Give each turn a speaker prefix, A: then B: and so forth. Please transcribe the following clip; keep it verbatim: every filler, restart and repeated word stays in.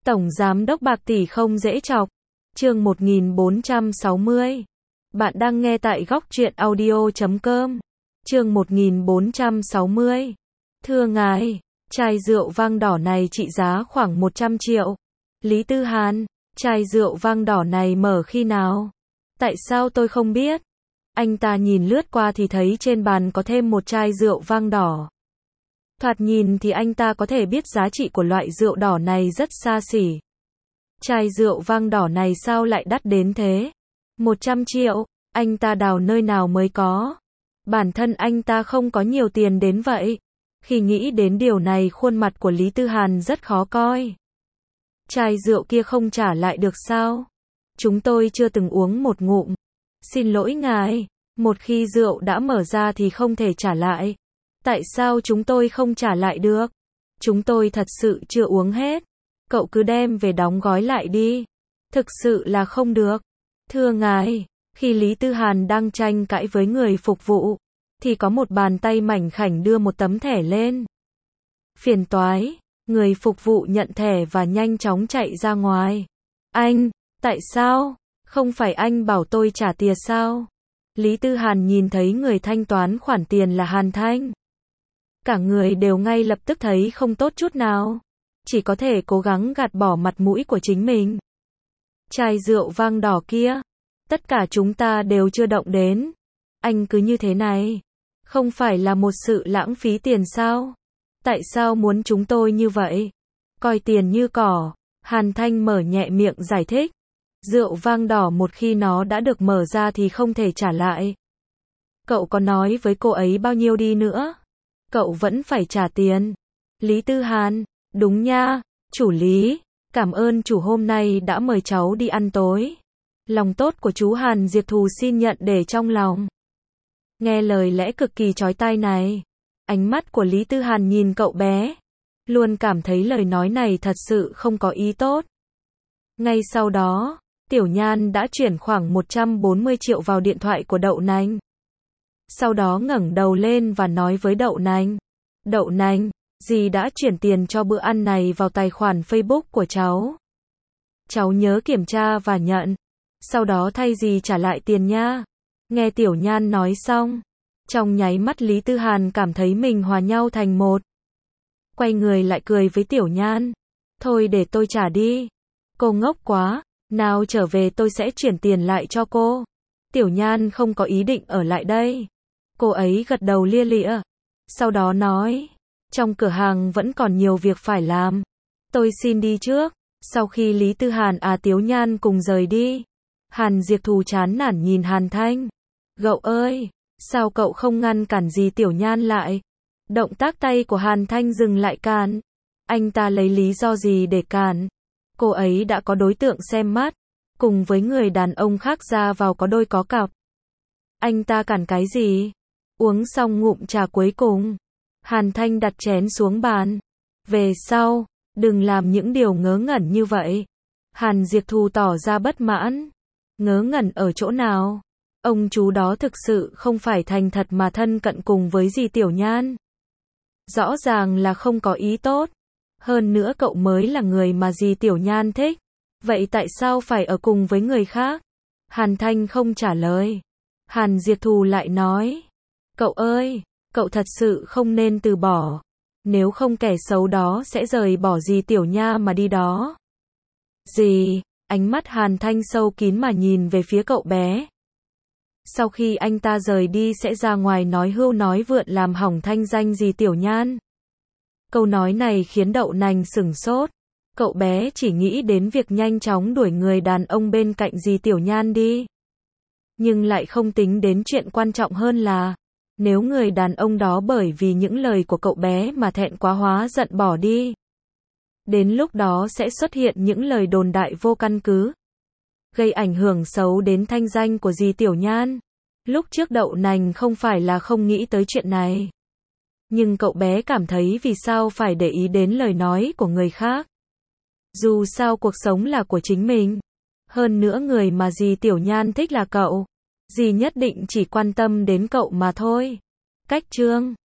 A: Tổng giám đốc bạc tỷ không dễ chọc. Chương một nghìn bốn trăm sáu mươi. Bạn đang nghe tại góc truyện audio chấm com. Chương một nghìn bốn trăm sáu mươi. Thưa ngài, chai rượu vang đỏ này trị giá khoảng một trăm triệu. Lý Tư Hàn, chai rượu vang đỏ này mở khi nào? Tại sao tôi không biết? Anh ta nhìn lướt qua thì thấy trên bàn có thêm một chai rượu vang đỏ. Thoạt nhìn thì anh ta có thể biết giá trị của loại rượu đỏ này rất xa xỉ. Chai rượu vang đỏ này sao lại đắt đến thế? một trăm triệu, anh ta đào nơi nào mới có? Bản thân anh ta không có nhiều tiền đến vậy. Khi nghĩ đến điều này, khuôn mặt của Lý Tư Hàn rất khó coi. Chai rượu kia không trả lại được sao? Chúng tôi chưa từng uống một ngụm. Xin lỗi ngài, một khi rượu đã mở ra thì không thể trả lại. Tại sao chúng tôi không trả lại được? Chúng tôi thật sự chưa uống hết. Cậu cứ đem về đóng gói lại đi. Thực sự là không được. Thưa ngài, khi Lý Tư Hàn đang tranh cãi với người phục vụ, thì có một bàn tay mảnh khảnh đưa một tấm thẻ lên. Phiền toái, người phục vụ nhận thẻ và nhanh chóng chạy ra ngoài. Anh, tại sao? Không phải anh bảo tôi trả tiền sao? Lý Tư Hàn nhìn thấy người thanh toán khoản tiền là Hàn Thanh. Cả người đều ngay lập tức thấy không tốt chút nào. Chỉ có thể cố gắng gạt bỏ mặt mũi của chính mình. Chai rượu vang đỏ kia, tất cả chúng ta đều chưa động đến. Anh cứ như thế này, không phải là một sự lãng phí tiền sao? Tại sao muốn chúng tôi như vậy? Coi tiền như cỏ. Hàn Thanh mở nhẹ miệng giải thích. Rượu vang đỏ một khi nó đã được mở ra thì không thể trả lại. Cậu có nói với cô ấy bao nhiêu đi nữa, cậu vẫn phải trả tiền. Lý Tư Hàn, đúng nha, chủ Lý, cảm ơn chủ hôm nay đã mời cháu đi ăn tối. Lòng tốt của chú Hàn Diệp Thù xin nhận để trong lòng. Nghe lời lẽ cực kỳ chói tai này, ánh mắt của Lý Tư Hàn nhìn cậu bé, luôn cảm thấy lời nói này thật sự không có ý tốt. Ngay sau đó, Tiểu Nhan đã chuyển khoảng một trăm bốn mươi triệu vào điện thoại của Đậu Nành. Sau đó ngẩng đầu lên và nói với Đậu Nành. Đậu Nành, dì đã chuyển tiền cho bữa ăn này vào tài khoản Facebook của cháu. Cháu nhớ kiểm tra và nhận. Sau đó thay dì trả lại tiền nha. Nghe Tiểu Nhan nói xong, trong nháy mắt Lý Tư Hàn cảm thấy mình hòa nhau thành một. Quay người lại cười với Tiểu Nhan. Thôi để tôi trả đi. Cô ngốc quá. Nào trở về tôi sẽ chuyển tiền lại cho cô. Tiểu Nhan không có ý định ở lại đây. Cô ấy gật đầu lia lịa. Sau đó nói, trong cửa hàng vẫn còn nhiều việc phải làm. Tôi xin đi trước. Sau khi Lý Tư Hàn à Tiểu Nhan cùng rời đi, Hàn Diệp Thù chán nản nhìn Hàn Thanh. Cậu ơi, sao cậu không ngăn cản gì Tiểu Nhan lại? Động tác tay của Hàn Thanh dừng lại cản. Anh ta lấy lý do gì để cản? Cô ấy đã có đối tượng xem mắt, cùng với người đàn ông khác ra vào có đôi có cặp. Anh ta cản cái gì? Uống xong ngụm trà cuối cùng, Hàn Thanh đặt chén xuống bàn. Về sau, đừng làm những điều ngớ ngẩn như vậy. Hàn Diệp Thù tỏ ra bất mãn. Ngớ ngẩn ở chỗ nào? Ông chú đó thực sự không phải thành thật mà thân cận cùng với dì Tiểu Nhan. Rõ ràng là không có ý tốt. Hơn nữa cậu mới là người mà dì Tiểu Nhan thích. Vậy tại sao phải ở cùng với người khác? Hàn Thanh không trả lời. Hàn Diệp Thù lại nói. Cậu ơi, cậu thật sự không nên từ bỏ. Nếu không kẻ xấu đó sẽ rời bỏ dì Tiểu Nha mà đi đó. Dì, ánh mắt Hàn Thanh sâu kín mà nhìn về phía cậu bé. Sau khi anh ta rời đi sẽ ra ngoài nói hưu nói vượn làm hỏng thanh danh dì Tiểu Nhan. Câu nói này khiến Đậu Nành sửng sốt. Cậu bé chỉ nghĩ đến việc nhanh chóng đuổi người đàn ông bên cạnh dì Tiểu Nhan đi. Nhưng lại không tính đến chuyện quan trọng hơn là, nếu người đàn ông đó bởi vì những lời của cậu bé mà thẹn quá hóa giận bỏ đi, đến lúc đó sẽ xuất hiện những lời đồn đại vô căn cứ, gây ảnh hưởng xấu đến thanh danh của dì Tiểu Nhan. Lúc trước Đậu Nành không phải là không nghĩ tới chuyện này, nhưng cậu bé cảm thấy vì sao phải để ý đến lời nói của người khác. Dù sao cuộc sống là của chính mình. Hơn nữa người mà dì Tiểu Nhan thích là cậu. Dì nhất định chỉ quan tâm đến cậu mà thôi. Cách chương